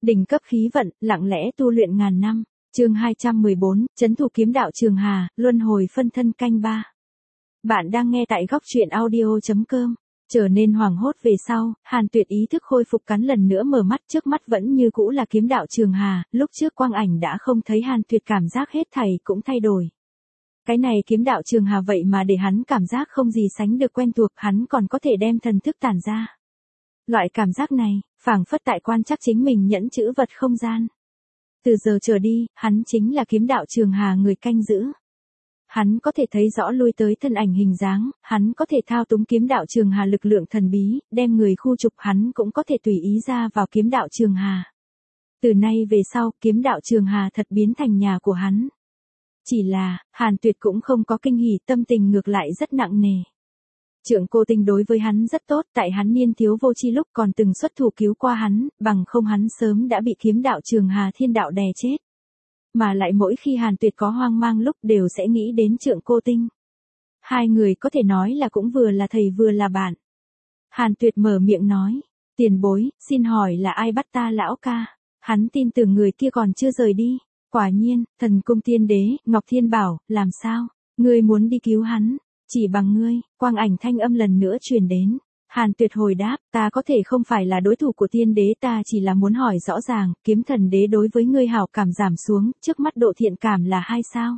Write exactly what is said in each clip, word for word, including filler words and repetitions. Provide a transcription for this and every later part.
Đỉnh cấp khí vận, lặng lẽ tu luyện ngàn năm. Chương hai trăm mười bốn, Trấn thủ kiếm đạo Trường Hà, luân hồi phân thân canh ba. Bạn đang nghe tại góc truyện audio chấm com. Trở nên hoảng hốt về sau, Hàn Tuyệt ý thức khôi phục cắn lần nữa mở mắt, trước mắt vẫn như cũ là kiếm đạo Trường Hà, lúc trước quang ảnh đã không thấy, Hàn Tuyệt cảm giác hết thảy cũng thay đổi. Cái này kiếm đạo Trường Hà vậy mà để hắn cảm giác không gì sánh được quen thuộc, hắn còn có thể đem thần thức tản ra. Loại cảm giác này, phảng phất tại quan chắc chính mình nhẫn chữ vật không gian. Từ giờ trở đi, hắn chính là kiếm đạo Trường Hà người canh giữ. Hắn có thể thấy rõ lui tới thân ảnh hình dáng, hắn có thể thao túng kiếm đạo Trường Hà lực lượng thần bí, đem người khu trục, hắn cũng có thể tùy ý ra vào kiếm đạo Trường Hà. Từ nay về sau, kiếm đạo Trường Hà thật biến thành nhà của hắn. Chỉ là, Hàn Tuyệt cũng không có kinh hỉ, tâm tình ngược lại rất nặng nề. Trượng Cô Tinh đối với hắn rất tốt, tại hắn niên thiếu vô tri lúc còn từng xuất thủ cứu qua hắn, bằng không hắn sớm đã bị kiếm đạo Trường Hà thiên đạo đè chết. Mà lại mỗi khi Hàn Tuyệt có hoang mang lúc đều sẽ nghĩ đến Trượng Cô Tinh. Hai người có thể nói là cũng vừa là thầy vừa là bạn. Hàn Tuyệt mở miệng nói, tiền bối, xin hỏi là ai bắt ta lão ca? Hắn tin tưởng người kia còn chưa rời đi. Quả nhiên, Thần Cung Tiên Đế, Ngọc Thiên bảo, làm sao? Ngươi muốn đi cứu hắn? Chỉ bằng ngươi, quang ảnh thanh âm lần nữa truyền đến. Hàn Tuyệt hồi đáp, ta có thể không phải là đối thủ của tiên đế, ta chỉ là muốn hỏi rõ ràng, kiếm thần đế đối với ngươi hảo cảm giảm xuống, trước mắt độ thiện cảm là hai sao?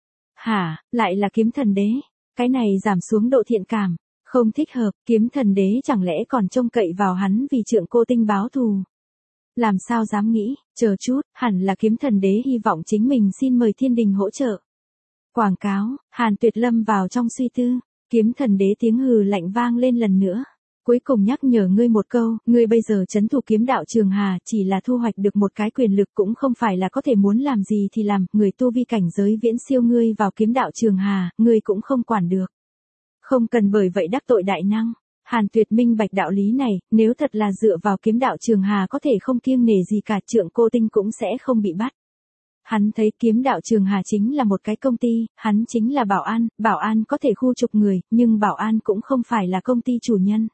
Hả, lại là kiếm thần đế? Cái này giảm xuống độ thiện cảm, không thích hợp, kiếm thần đế chẳng lẽ còn trông cậy vào hắn vì Trượng Cô Tinh báo thù? Làm sao dám nghĩ, chờ chút, hẳn là kiếm thần đế hy vọng chính mình xin mời thiên đình hỗ trợ. Quảng cáo, Hàn Tuyệt lâm vào trong suy tư, kiếm thần đế tiếng hừ lạnh vang lên lần nữa. Cuối cùng nhắc nhở ngươi một câu, ngươi bây giờ trấn thủ kiếm đạo Trường Hà chỉ là thu hoạch được một cái quyền lực, cũng không phải là có thể muốn làm gì thì làm, người tu vi cảnh giới viễn siêu ngươi vào kiếm đạo Trường Hà, ngươi cũng không quản được. Không cần bởi vậy đắc tội đại năng. Hàn Tuyệt minh bạch đạo lý này, nếu thật là dựa vào kiếm đạo Trường Hà có thể không kiêng nể gì cả, Trượng Cô Tinh cũng sẽ không bị bắt. Hắn thấy kiếm đạo Trường Hà chính là một cái công ty, hắn chính là bảo an, bảo an có thể khu trục người, nhưng bảo an cũng không phải là công ty chủ nhân.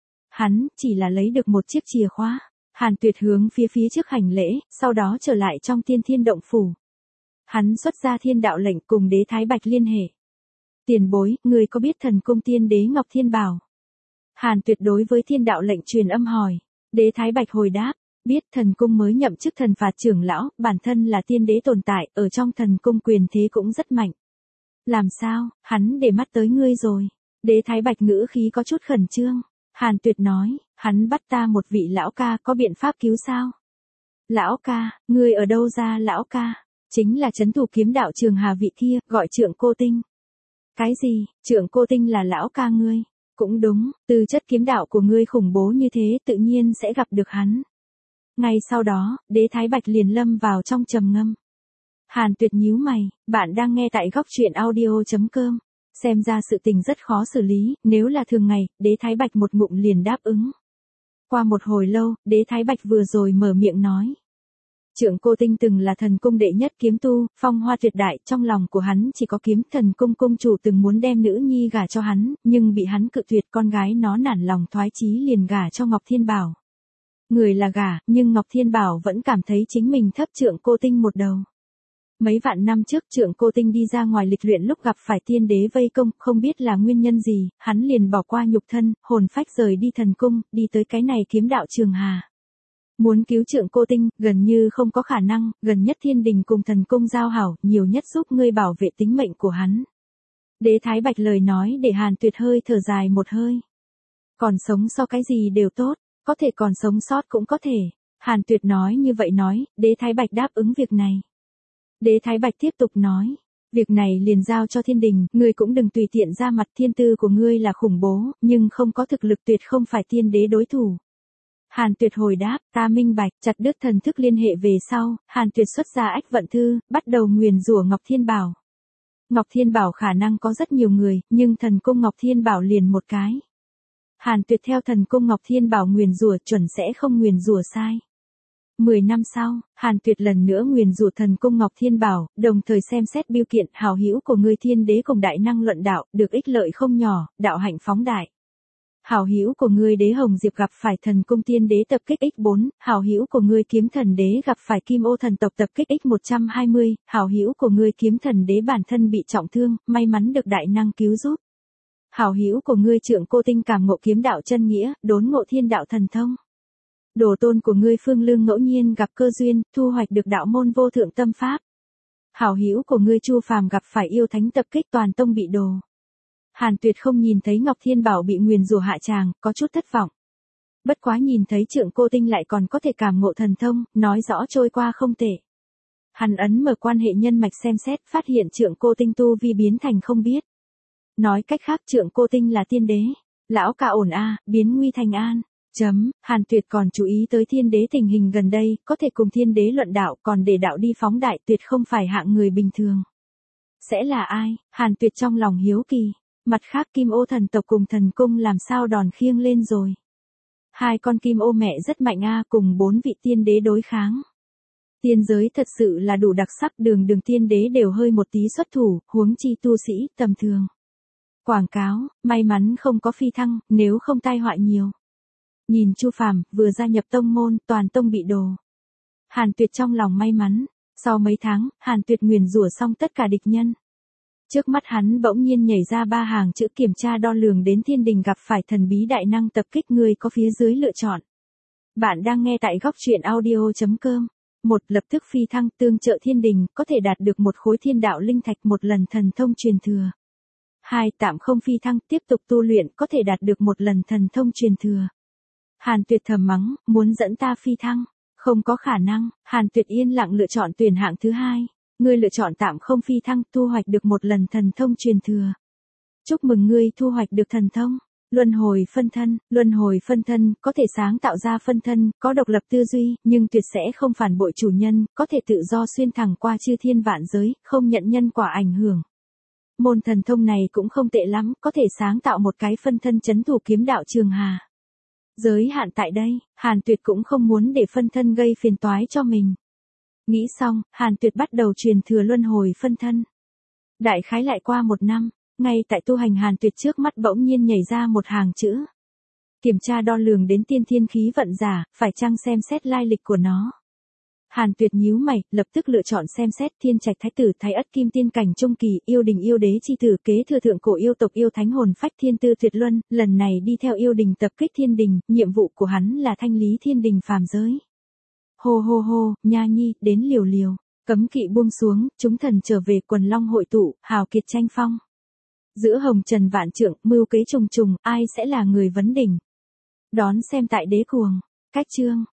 Hắn chỉ là lấy được một chiếc chìa khóa. Hàn Tuyệt hướng phía phía trước hành lễ, sau đó trở lại trong Tiên Thiên Động Phủ. Hắn xuất ra thiên đạo lệnh cùng Đế Thái Bạch liên hệ. Tiền bối, người có biết Thần Cung Tiên Đế Ngọc Thiên Bảo? Hàn Tuyệt đối với thiên đạo lệnh truyền âm hỏi. Đế Thái Bạch hồi đáp, biết, thần cung mới nhậm chức thần phạt trưởng lão, bản thân là tiên đế tồn tại, ở trong thần cung quyền thế cũng rất mạnh. Làm sao, hắn để mắt tới ngươi rồi? Đế Thái Bạch ngữ khí có chút khẩn trương. Hàn Tuyệt nói, hắn bắt ta một vị lão ca, có biện pháp cứu sao? Lão ca, ngươi ở đâu ra lão ca? Chính là trấn thủ kiếm đạo Trường Hà vị kia, gọi Trượng Cô Tinh. Cái gì, Trượng Cô Tinh là lão ca ngươi? Cũng đúng, tư chất kiếm đạo của ngươi khủng bố như thế, tự nhiên sẽ gặp được hắn. Ngay sau đó, Đế Thái Bạch liền lâm vào trong trầm ngâm. Hàn Tuyệt nhíu mày, bạn đang nghe tại góc truyện audio chấm com. Xem ra sự tình rất khó xử lý, nếu là thường ngày, Đế Thái Bạch một ngụm liền đáp ứng. Qua một hồi lâu, Đế Thái Bạch vừa rồi mở miệng nói. Trượng Cô Tinh từng là thần cung đệ nhất kiếm tu, phong hoa tuyệt đại, trong lòng của hắn chỉ có kiếm, thần cung cung chủ từng muốn đem nữ nhi gả cho hắn, nhưng bị hắn cự tuyệt, con gái nó nản lòng thoái chí liền gả cho Ngọc Thiên Bảo. Người là gả, nhưng Ngọc Thiên Bảo vẫn cảm thấy chính mình thấp Trượng Cô Tinh một đầu. Mấy vạn năm trước Trượng Cô Tinh đi ra ngoài lịch luyện lúc gặp phải tiên đế vây công, không biết là nguyên nhân gì, hắn liền bỏ qua nhục thân, hồn phách rời đi thần cung, đi tới cái này kiếm đạo Trường Hà. Muốn cứu Trượng Cô Tinh, gần như không có khả năng, gần nhất thiên đình cùng thần cung giao hảo, nhiều nhất giúp ngươi bảo vệ tính mệnh của hắn. Đế Thái Bạch lời nói để Hàn Tuyệt hơi thở dài một hơi. Còn sống so cái gì đều tốt, có thể còn sống sót cũng có thể. Hàn Tuyệt nói như vậy nói, Đế Thái Bạch đáp ứng việc này. Đế Thái Bạch tiếp tục nói, việc này liền giao cho thiên đình, ngươi cũng đừng tùy tiện ra mặt, thiên tư của ngươi là khủng bố, nhưng không có thực lực tuyệt không phải tiên đế đối thủ. Hàn Tuyệt hồi đáp, ta minh bạch, chặt đứt thần thức liên hệ về sau, Hàn Tuyệt xuất ra ách vận thư, bắt đầu nguyền rủa Ngọc Thiên Bảo. Ngọc Thiên Bảo khả năng có rất nhiều người, nhưng thần cung Ngọc Thiên Bảo liền một cái. Hàn Tuyệt theo thần cung Ngọc Thiên Bảo nguyền rủa chuẩn sẽ không nguyền rủa sai. Mười năm sau, Hàn Tuyệt lần nữa nguyền rủa thần cung Ngọc Thiên Bảo, đồng thời xem xét biêu kiện hào hữu của người thiên đế cùng đại năng luận đạo, được ích lợi không nhỏ, đạo hạnh phóng đại. Hảo hữu của ngươi Đế Hồng Diệp gặp phải Thần Cung Tiên Đế tập kích nhân bốn, hảo hữu của ngươi Kiếm Thần Đế gặp phải Kim Ô Thần tộc tập kích nhân một trăm hai mươi, hảo hữu của ngươi Kiếm Thần Đế bản thân bị trọng thương, may mắn được đại năng cứu giúp. Hảo hữu của ngươi Trượng Cô Tinh cảm ngộ kiếm đạo chân nghĩa, đốn ngộ thiên đạo thần thông. Đồ tôn của ngươi Phương Lương ngẫu nhiên gặp cơ duyên, thu hoạch được đạo môn vô thượng tâm pháp. Hảo hữu của ngươi Chu Phàm gặp phải yêu thánh tập kích toàn tông bị đồ. Hàn Tuyệt không nhìn thấy Ngọc Thiên Bảo bị nguyền rủa hạ tràng, có chút thất vọng. Bất quá nhìn thấy Trượng Cô Tinh lại còn có thể cảm ngộ thần thông, nói rõ trôi qua không tệ. Hắn ấn mở quan hệ nhân mạch xem xét, phát hiện Trượng Cô Tinh tu vi biến thành không biết. Nói cách khác Trượng Cô Tinh là tiên đế. Lão ca ổn a, biến nguy thành an. Chấm, Hàn Tuyệt còn chú ý tới thiên đế tình hình gần đây, có thể cùng thiên đế luận đạo, còn để đạo đi phóng đại tuyệt không phải hạng người bình thường. Sẽ là ai? Hàn Tuyệt trong lòng hiếu kỳ. Mặt khác Kim Ô thần tộc cùng thần cung làm sao đòn khiêng lên rồi. Hai con Kim Ô mẹ rất mạnh a, cùng bốn vị tiên đế đối kháng. Tiên giới thật sự là đủ đặc sắc, đường đường tiên đế đều hơi một tí xuất thủ, huống chi tu sĩ, tầm thường. Quảng cáo, may mắn không có phi thăng, nếu không tai họa nhiều. Nhìn Chu Phàm, vừa gia nhập tông môn, toàn tông bị đồ. Hàn Tuyệt trong lòng may mắn, sau mấy tháng, Hàn Tuyệt nguyền rủa xong tất cả địch nhân. Trước mắt hắn bỗng nhiên nhảy ra ba hàng chữ kiểm tra đo lường đến thiên đình gặp phải thần bí đại năng tập kích, người có phía dưới lựa chọn. Bạn đang nghe tại góc truyện audio chấm com. Một, lập tức phi thăng tương trợ thiên đình, có thể đạt được một khối thiên đạo linh thạch một lần thần thông truyền thừa. Hai, tạm không phi thăng, tiếp tục tu luyện, có thể đạt được một lần thần thông truyền thừa. Hàn Tuyệt thầm mắng, muốn dẫn ta phi thăng, không có khả năng. Hàn Tuyệt yên lặng lựa chọn tuyển hạng thứ hai. Ngươi lựa chọn tạm không phi thăng, thu hoạch được một lần thần thông truyền thừa. Chúc mừng ngươi thu hoạch được thần thông. Luân hồi phân thân, luân hồi phân thân, có thể sáng tạo ra phân thân, có độc lập tư duy, nhưng tuyệt sẽ không phản bội chủ nhân, có thể tự do xuyên thẳng qua chư thiên vạn giới, không nhận nhân quả ảnh hưởng. Môn thần thông này cũng không tệ lắm, có thể sáng tạo một cái phân thân trấn thủ kiếm đạo Trường Hà. Giới hạn tại đây, Hàn Tuyệt cũng không muốn để phân thân gây phiền toái cho mình. Nghĩ xong, Hàn Tuyệt bắt đầu truyền thừa luân hồi phân thân. Đại khái lại qua một năm, ngay tại tu hành Hàn Tuyệt trước mắt bỗng nhiên nhảy ra một hàng chữ. Kiểm tra đo lường đến tiên thiên khí vận giả, phải chăng xem xét lai lịch của nó. Hàn Tuyệt nhíu mày, lập tức lựa chọn xem xét Thiên Trạch Thái Tử Thái Ất Kim Tiên Cảnh Trung Kỳ, yêu đình yêu đế chi tử kế thừa thượng cổ yêu tộc yêu thánh hồn phách thiên tư tuyệt luân, lần này đi theo yêu đình tập kích thiên đình, nhiệm vụ của hắn là thanh lý thiên đình phàm giới. Hô hô hô, nha nhi, đến liều liều, cấm kỵ buông xuống, chúng thần trở về, quần long hội tụ, hào kiệt tranh phong. Giữa hồng trần vạn trượng, mưu kế trùng trùng, ai sẽ là người vấn đỉnh? Đón xem tại Đế Cuồng. Cách chương